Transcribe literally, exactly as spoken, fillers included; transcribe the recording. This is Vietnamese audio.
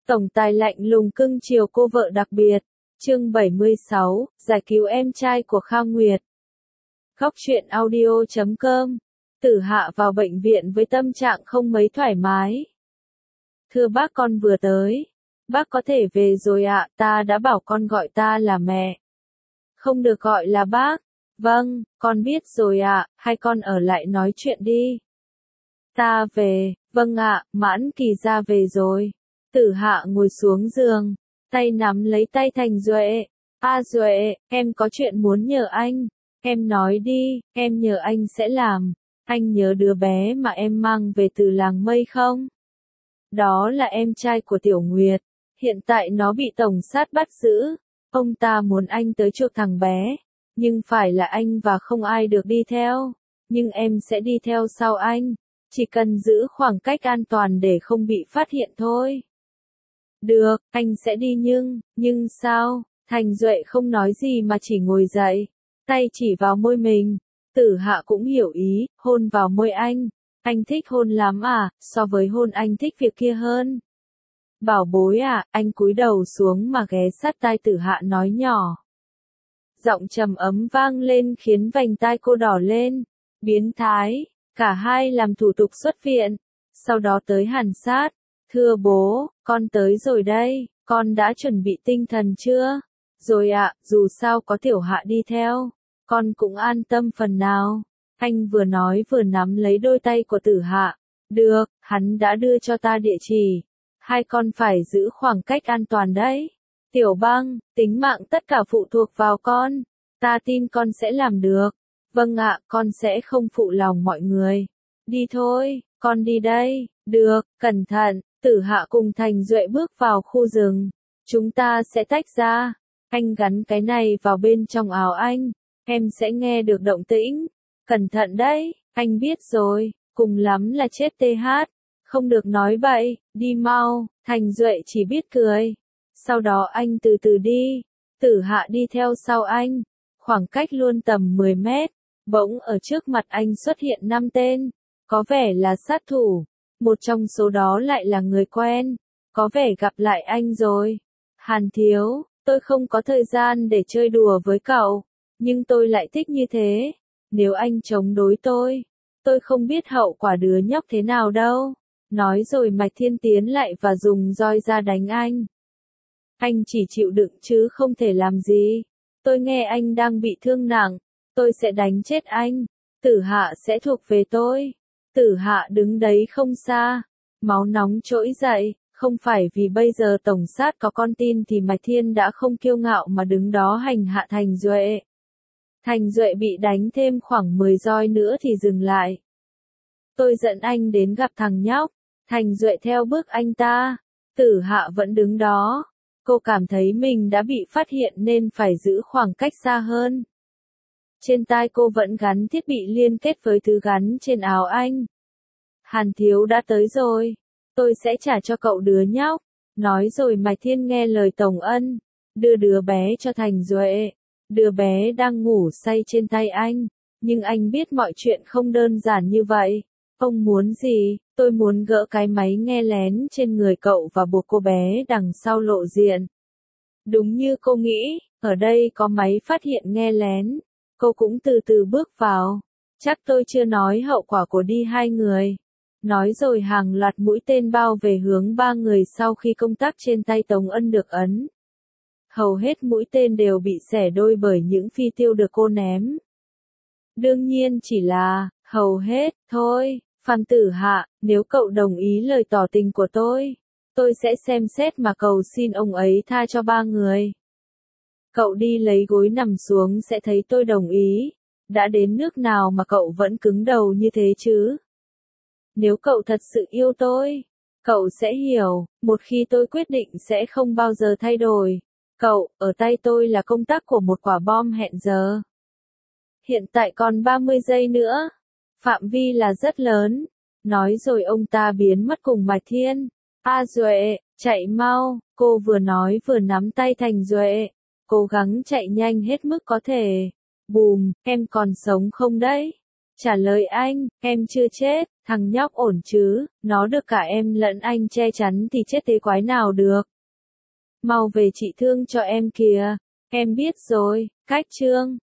Tổng tài lạnh lùng cưng chiều cô vợ đặc biệt. Chương bảy mươi sáu, giải cứu em trai của Kha Nguyệt. Góc truyện audio chấm com. Tử Hạ vào bệnh viện với tâm trạng không mấy thoải mái. Thưa bác, con vừa tới. Bác có thể về rồi ạ, ta đã bảo con gọi ta là mẹ. Không được gọi là bác. Vâng, con biết rồi ạ, hay con ở lại nói chuyện đi. Ta về, vâng ạ, Mãn Kỳ ra về rồi. Tử Hạ ngồi xuống giường, tay nắm lấy tay Thành Duệ. A Duệ, em có chuyện muốn nhờ anh. Em nói đi, em nhờ anh sẽ làm. Anh nhớ đứa bé mà em mang về từ làng Mây không? Đó là em trai của Tiểu Nguyệt. Hiện tại nó bị tổng sát bắt giữ. Ông ta muốn anh tới chuộc thằng bé. Nhưng phải là anh và không ai được đi theo. Nhưng em sẽ đi theo sau anh. Chỉ cần giữ khoảng cách an toàn để không bị phát hiện thôi. Được, anh sẽ đi nhưng, nhưng sao? Thành Duệ không nói gì mà chỉ ngồi dậy. Tay chỉ vào môi mình. Tử Hạ cũng hiểu ý, hôn vào môi anh. Anh thích hôn lắm à, so với hôn anh thích việc kia hơn. Bảo bối à, anh cúi đầu xuống mà ghé sát tai Tử Hạ nói nhỏ. Giọng trầm ấm vang lên khiến vành tai cô đỏ lên. Biến thái, cả hai làm thủ tục xuất viện. Sau đó tới Hàn Sát. Thưa bố, con tới rồi đây, con đã chuẩn bị tinh thần chưa? Rồi ạ, dù sao có Tiểu Hạ đi theo, con cũng an tâm phần nào. Anh vừa nói vừa nắm lấy đôi tay của Tử Hạ. Được, hắn đã đưa cho ta địa chỉ. Hai con phải giữ khoảng cách an toàn đấy. Tiểu Băng, tính mạng tất cả phụ thuộc vào con. Ta tin con sẽ làm được. Vâng ạ, con sẽ không phụ lòng mọi người. Đi thôi, con đi đây. Được, cẩn thận. Tử Hạ cùng Thành Duệ bước vào khu rừng. Chúng ta sẽ tách ra. Anh gắn cái này vào bên trong áo anh. Em sẽ nghe được động tĩnh. Cẩn thận đấy, anh biết rồi. Cùng lắm là chết tê hát. Không được nói bậy, đi mau. Thành Duệ chỉ biết cười. Sau đó anh từ từ đi. Tử Hạ đi theo sau anh. Khoảng cách luôn tầm mười mét. Bỗng ở trước mặt anh xuất hiện năm tên. Có vẻ là sát thủ. Một trong số đó lại là người quen. Có vẻ gặp lại anh rồi. Hàn thiếu, tôi không có thời gian để chơi đùa với cậu. Nhưng tôi lại thích như thế. Nếu anh chống đối tôi, tôi không biết hậu quả đứa nhóc thế nào đâu. Nói rồi Mạch Thiên tiến lại và dùng roi ra đánh anh. Anh chỉ chịu đựng chứ không thể làm gì. Tôi nghe anh đang bị thương nặng. Tôi sẽ đánh chết anh. Tử Hạ sẽ thuộc về tôi. Tử Hạ đứng đấy không xa. Máu nóng trỗi dậy. Không phải vì bây giờ tổng sát có con tin thì Mạch Thiên đã không kiêu ngạo mà đứng đó hành hạ Thành Duệ. Thành Duệ bị đánh thêm khoảng mười roi nữa thì dừng lại. Tôi dẫn anh đến gặp thằng nhóc. Thành Duệ theo bước anh ta. Tử Hạ vẫn đứng đó. Cô cảm thấy mình đã bị phát hiện nên phải giữ khoảng cách xa hơn. Trên tai cô vẫn gắn thiết bị liên kết với thứ gắn trên áo anh. Hàn thiếu đã tới rồi. Tôi sẽ trả cho cậu đứa nhóc. Nói rồi Mạch Thiên nghe lời Tổng Ân. Đưa đứa bé cho Thành Duệ. Đứa bé đang ngủ say trên tay anh. Nhưng anh biết mọi chuyện không đơn giản như vậy. Ông muốn gì? Tôi muốn gỡ cái máy nghe lén trên người cậu và buộc cô bé đằng sau lộ diện. Đúng như cô nghĩ, ở đây có máy phát hiện nghe lén. Cô cũng từ từ bước vào. Chắc tôi chưa nói hậu quả của đi hai người. Nói rồi hàng loạt mũi tên bao về hướng ba người sau khi công tắc trên tay Tống Ân được ấn. Hầu hết mũi tên đều bị xẻ đôi bởi những phi tiêu được cô ném. Đương nhiên chỉ là, hầu hết, thôi, Phan Tử Hạ, nếu cậu đồng ý lời tỏ tình của tôi, tôi sẽ xem xét mà cầu xin ông ấy tha cho ba người. Cậu đi lấy gối nằm xuống sẽ thấy tôi đồng ý. Đã đến nước nào mà cậu vẫn cứng đầu như thế chứ? Nếu cậu thật sự yêu tôi, cậu sẽ hiểu, một khi tôi quyết định sẽ không bao giờ thay đổi. Cậu, ở tay tôi là công tắc của một quả bom hẹn giờ. Hiện tại còn ba mươi giây nữa. Phạm vi là rất lớn. Nói rồi ông ta biến mất cùng Mạch Thiên. A Duệ, chạy mau, cô vừa nói vừa nắm tay Thành Duệ. Cố gắng chạy nhanh hết mức có thể. Bùm, em còn sống không đấy? Trả lời anh, em chưa chết, thằng nhóc ổn chứ, nó được cả em lẫn anh che chắn thì chết thế quái nào được. Mau về trị thương cho em kìa, em biết rồi, cách Trương.